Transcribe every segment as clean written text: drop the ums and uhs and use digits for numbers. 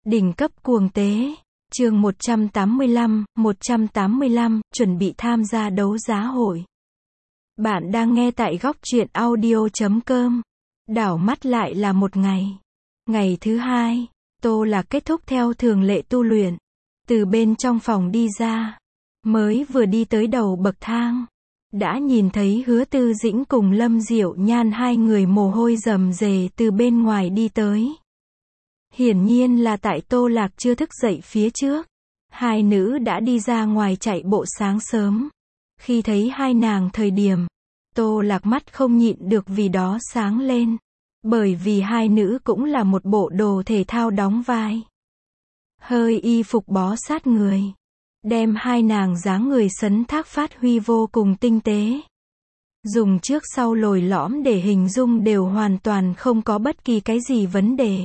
Đỉnh cấp cuồng tế. Chương 185, chuẩn bị tham gia đấu giá hội. Bạn đang nghe tại góc truyện audio.com. Đảo mắt lại là một ngày. Ngày thứ hai, Tô Lạc kết thúc theo thường lệ tu luyện. Từ bên trong phòng đi ra. Mới vừa đi tới đầu bậc thang. Đã nhìn thấy Hứa Tư Dĩnh cùng Lâm Diệu Nhan hai người mồ hôi rầm rề từ bên ngoài đi tới. Hiển nhiên là tại Tô Lạc chưa thức dậy phía trước. Hai nữ đã đi ra ngoài chạy bộ sáng sớm. Khi thấy hai nàng thời điểm, Tô Lạc mắt không nhịn được vì đó sáng lên. Bởi vì hai nữ cũng là một bộ đồ thể thao đóng vai. Hơi y phục bó sát người. Đem hai nàng dáng người sấn thác phát huy vô cùng tinh tế. Dùng trước sau lồi lõm để hình dung đều hoàn toàn không có bất kỳ cái gì vấn đề.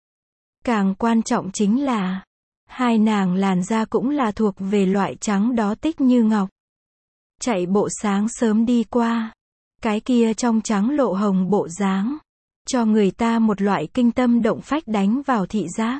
Càng quan trọng chính là, hai nàng làn da cũng là thuộc về loại trắng đó tích như ngọc. Chạy bộ sáng sớm đi qua, cái kia trong trắng lộ hồng bộ dáng, cho người ta một loại kinh tâm động phách đánh vào thị giác.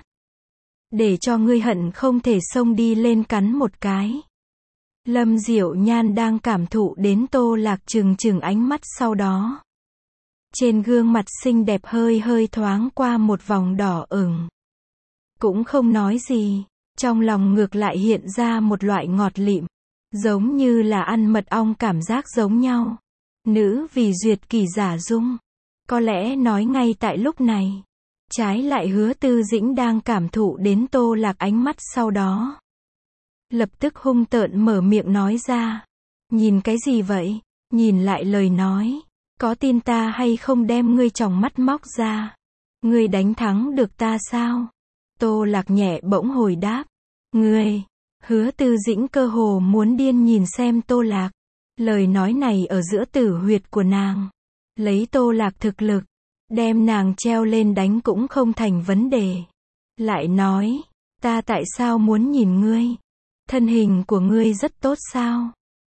Để cho ngươi hận không thể xông đi lên cắn một cái. Lâm Diệu Nhan đang cảm thụ đến Tô Lạc trừng trừng ánh mắt sau đó. Trên gương mặt xinh đẹp hơi thoáng qua một vòng đỏ ửng. Cũng không nói gì, trong lòng ngược lại hiện ra một loại ngọt lịm, giống như là ăn mật ong cảm giác giống nhau. Nữ vì duyệt kỳ giả dung. Có lẽ nói ngay tại lúc này, trái lại Hứa Tư Dĩnh đang cảm thụ đến Tô Lạc ánh mắt sau đó. Lập tức hung tợn mở miệng nói ra. Nhìn cái gì vậy? Nhìn lại lời nói. Có tin ta hay không đem ngươi tròng mắt móc ra? Ngươi đánh thắng được ta sao? Tô Lạc nhẹ bỗng hồi đáp. Ngươi. Hứa Tư Dĩnh cơ hồ muốn điên nhìn xem Tô Lạc. Lời nói này ở giữa tử huyệt của nàng. Lấy Tô Lạc thực lực. Đem nàng treo lên đánh cũng không thành vấn đề. Lại nói. Ta tại sao muốn nhìn ngươi? Thân hình của ngươi rất tốt sao?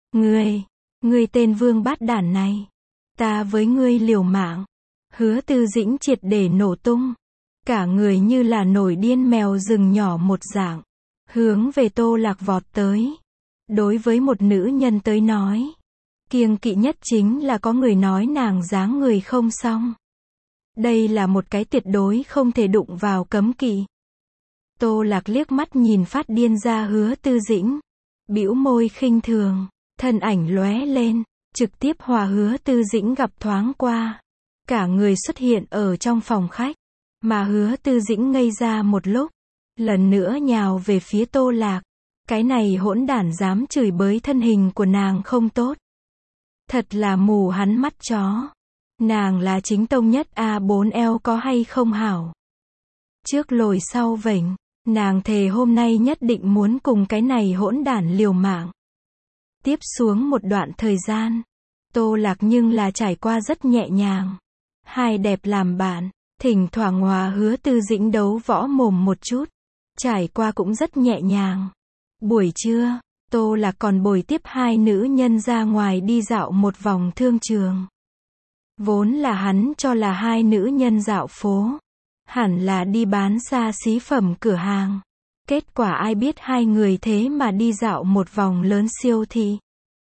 Ngươi tên vương bát đản này. Ta với ngươi liều mạng. Hứa Tư Dĩnh triệt để nổ tung. Cả người như là nổi điên mèo rừng nhỏ một dạng. Hướng về Tô Lạc vọt tới. Đối với một nữ nhân tới nói. Kiêng kỵ nhất chính là có người nói nàng dáng người không xong. Đây là một cái tuyệt đối không thể đụng vào cấm kỵ. Tô Lạc liếc mắt nhìn phát điên ra Hứa Tư Dĩnh. Bĩu môi khinh thường. Thân ảnh lóe lên. Trực tiếp hòa Hứa Tư Dĩnh gặp thoáng qua. Cả người xuất hiện ở trong phòng khách. Mà Hứa Tư Dĩnh ngây ra một lúc. Lần nữa nhào về phía Tô Lạc. Cái này hỗn đản dám chửi bới thân hình của nàng không tốt. Thật là mù hắn mắt chó. Nàng là chính tông nhất A4L có hay không hảo. Trước lồi sau vểnh. Nàng thề hôm nay nhất định muốn cùng cái này hỗn đản liều mạng. Tiếp xuống một đoạn thời gian. Tô Lạc nhưng là trải qua rất nhẹ nhàng. Hai đẹp làm bạn. Thỉnh thoảng hòa Hứa Tư Dĩnh đấu võ mồm một chút. Trải qua cũng rất nhẹ nhàng. Buổi trưa, Tô Lạc còn bồi tiếp hai nữ nhân ra ngoài đi dạo một vòng thương trường. Vốn là hắn cho là hai nữ nhân dạo phố. Hẳn là đi bán xa xí phẩm cửa hàng. Kết quả ai biết hai người thế mà đi dạo một vòng lớn siêu thị.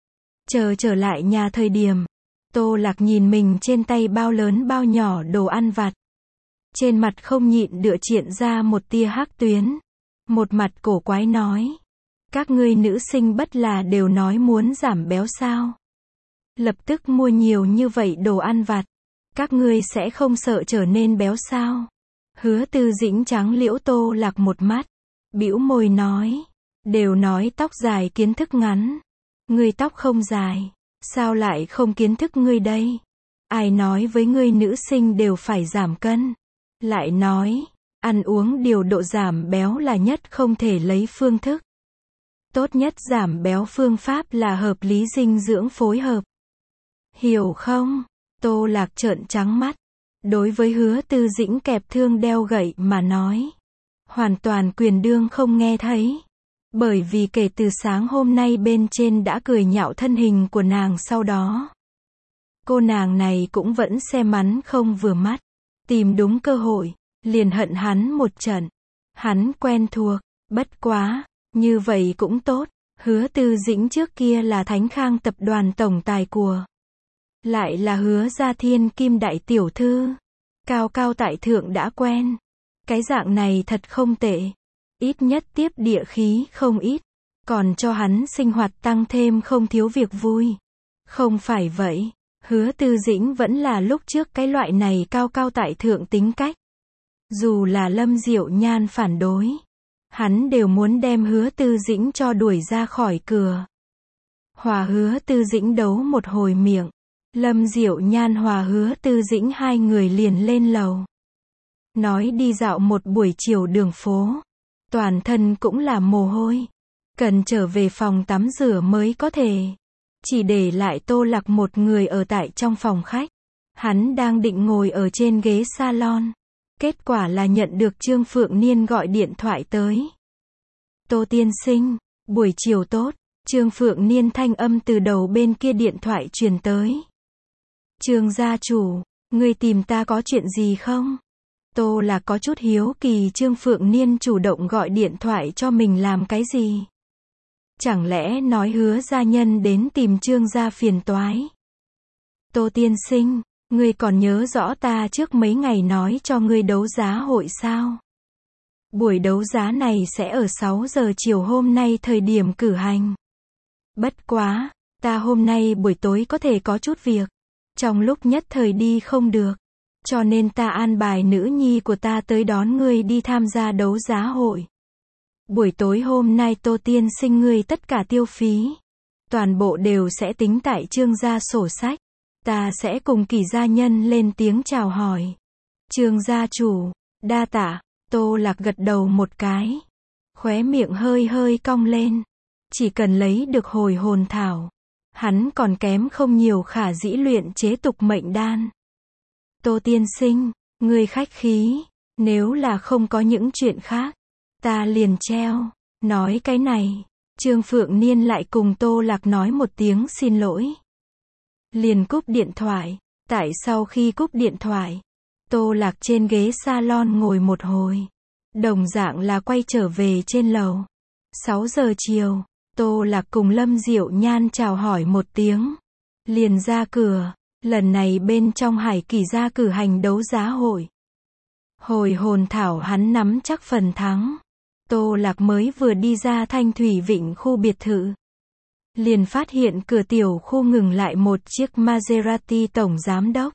Trở lại nhà thời điểm. Tô Lạc nhìn mình trên tay bao lớn bao nhỏ đồ ăn vặt. Trên mặt không nhịn được triển ra một tia hắc tuyến. Một mặt cổ quái nói. Các ngươi nữ sinh bất là đều nói muốn giảm béo sao? Lập tức mua nhiều như vậy đồ ăn vặt. Các ngươi sẽ không sợ trở nên béo sao? Hứa Tư Dĩnh trắng liễu Tô Lạc một mắt. Bĩu môi nói. Đều nói tóc dài kiến thức ngắn. Ngươi tóc không dài. Sao lại không kiến thức ngươi đây? Ai nói với ngươi nữ sinh đều phải giảm cân? Lại nói. Ăn uống điều độ giảm béo là nhất không thể lấy phương thức. Tốt nhất giảm béo phương pháp là hợp lý dinh dưỡng phối hợp. Hiểu không? Tô Lạc trợn trắng mắt. Đối với Hứa Tư Dĩnh kẹp thương đeo gậy mà nói. Hoàn toàn quyền đương không nghe thấy. Bởi vì kể từ sáng hôm nay bên trên đã cười nhạo thân hình của nàng sau đó. Cô nàng này cũng vẫn xem mắn không vừa mắt. Tìm đúng cơ hội. Liền hận hắn một trận. Hắn quen thuộc, bất quá, như vậy cũng tốt. Hứa Tư Dĩnh trước kia là Thánh Khang tập đoàn tổng tài của. Lại là Hứa gia thiên kim đại tiểu thư. Cao cao tại thượng đã quen. Cái dạng này thật không tệ. Ít nhất tiếp địa khí không ít. Còn cho hắn sinh hoạt tăng thêm không thiếu việc vui. Không phải vậy. Hứa Tư Dĩnh vẫn là lúc trước cái loại này cao cao tại thượng tính cách. Dù là Lâm Diệu Nhan phản đối. Hắn đều muốn đem Hứa Tư Dĩnh cho đuổi ra khỏi cửa. Hòa Hứa Tư Dĩnh đấu một hồi miệng. Lâm Diệu Nhan hòa Hứa Tư Dĩnh hai người liền lên lầu. Nói đi dạo một buổi chiều đường phố. Toàn thân cũng là mồ hôi. Cần trở về phòng tắm rửa mới có thể. Chỉ để lại Tô Lạc một người ở tại trong phòng khách. Hắn đang định ngồi ở trên ghế salon. Kết quả là nhận được Trương Phượng Niên gọi điện thoại tới. Tô tiên sinh, buổi chiều tốt. Trương Phượng Niên thanh âm từ đầu bên kia điện thoại truyền tới. Trương gia chủ, ngươi tìm ta có chuyện gì không? Tô Lạc có chút hiếu kỳ Trương Phượng Niên chủ động gọi điện thoại cho mình làm cái gì? Chẳng lẽ nói Hứa gia nhân đến tìm Trương gia phiền toái? Tô tiên sinh, ngươi còn nhớ rõ ta trước mấy ngày nói cho ngươi đấu giá hội sao? Buổi đấu giá này sẽ ở 6 giờ chiều hôm nay thời điểm cử hành. Bất quá, ta hôm nay buổi tối có thể có chút việc. Trong lúc nhất thời đi không được. Cho nên ta an bài nữ nhi của ta tới đón ngươi đi tham gia đấu giá hội. Buổi tối hôm nay Tô tiên sinh ngươi tất cả tiêu phí. Toàn bộ đều sẽ tính tại Trương gia sổ sách. Ta sẽ cùng Kỳ gia nhân lên tiếng chào hỏi. Trương gia chủ, đa tạ. Tô Lạc gật đầu một cái. Khóe miệng hơi hơi cong lên. Chỉ cần lấy được hồi hồn thảo. Hắn còn kém không nhiều khả dĩ luyện chế tục mệnh đan. Tô tiên sinh, ngươi khách khí. Nếu là không có những chuyện khác. Ta liền treo. Nói cái này. Trương Phượng Niên lại cùng Tô Lạc nói một tiếng xin lỗi. Liền cúp điện thoại. Tại sau khi cúp điện thoại. Tô Lạc trên ghế salon ngồi một hồi. Đồng dạng là quay trở về trên lầu. 6 giờ chiều. Tô Lạc cùng Lâm Diệu Nhan chào hỏi một tiếng. Liền ra cửa. Lần này bên trong Hải Kỳ gia cử hành đấu giá hội. Hồi hồn thảo hắn nắm chắc phần thắng. Tô Lạc mới vừa đi ra Thanh Thủy Vịnh khu biệt thự. Liền phát hiện cửa tiểu khu ngừng lại một chiếc Maserati tổng giám đốc.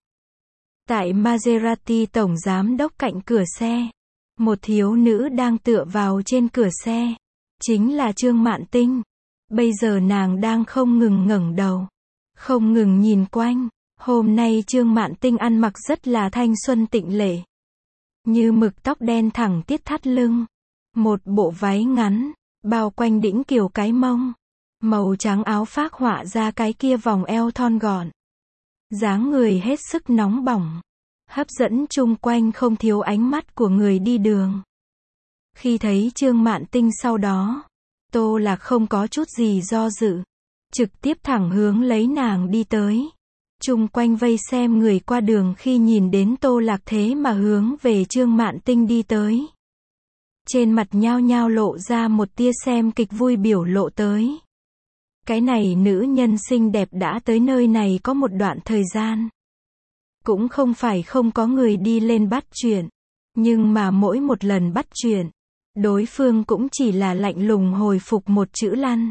Tại Maserati tổng giám đốc cạnh cửa xe. Một thiếu nữ đang tựa vào trên cửa xe. Chính là Trương Mạn Tinh. Bây giờ nàng đang không ngừng ngẩng đầu. Không ngừng nhìn quanh. Hôm nay Trương Mạn Tinh ăn mặc rất là thanh xuân tịnh lệ. Như mực tóc đen thẳng tiết thắt lưng. Một bộ váy ngắn. Bao quanh đĩnh kiều cái mông. Màu trắng áo phác họa ra cái kia vòng eo thon gọn. Dáng người hết sức nóng bỏng. Hấp dẫn chung quanh không thiếu ánh mắt của người đi đường. Khi thấy Trương Mạn Tinh sau đó. Tô Lạc không có chút gì do dự. Trực tiếp thẳng hướng lấy nàng đi tới. Chung quanh vây xem người qua đường khi nhìn đến Tô Lạc thế mà hướng về Trương Mạn Tinh đi tới. Trên mặt nhao nhao lộ ra một tia xem kịch vui biểu lộ tới. Cái này nữ nhân xinh đẹp đã tới nơi này có một đoạn thời gian. Cũng không phải không có người đi lên bắt chuyện. Nhưng mà mỗi một lần bắt chuyện. Đối phương cũng chỉ là lạnh lùng hồi phục một chữ lăn.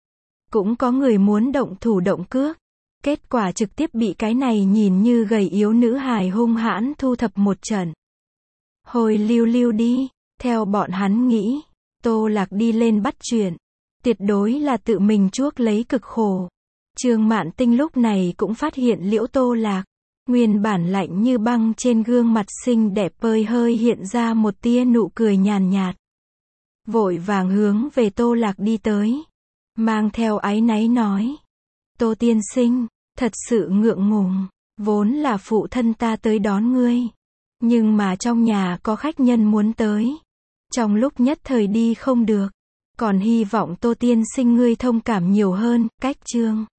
Cũng có người muốn động thủ động cước. Kết quả trực tiếp bị cái này nhìn như gầy yếu nữ hài hung hãn thu thập một trận. Hồi lưu lưu đi. Theo bọn hắn nghĩ. Tô Lạc đi lên bắt chuyện. Tuyệt đối là tự mình chuốc lấy cực khổ. Trương Mạn Tinh lúc này cũng phát hiện liễu Tô Lạc. Nguyên bản lạnh như băng trên gương mặt xinh đẹp hơi hiện ra một tia nụ cười nhàn nhạt. Vội vàng hướng về Tô Lạc đi tới. Mang theo áy náy nói. Tô tiên sinh, thật sự ngượng ngùng. Vốn là phụ thân ta tới đón ngươi. Nhưng mà trong nhà có khách nhân muốn tới. Trong lúc nhất thời đi không được. Còn hy vọng Tô tiên sinh ngươi thông cảm nhiều hơn. Cách Trương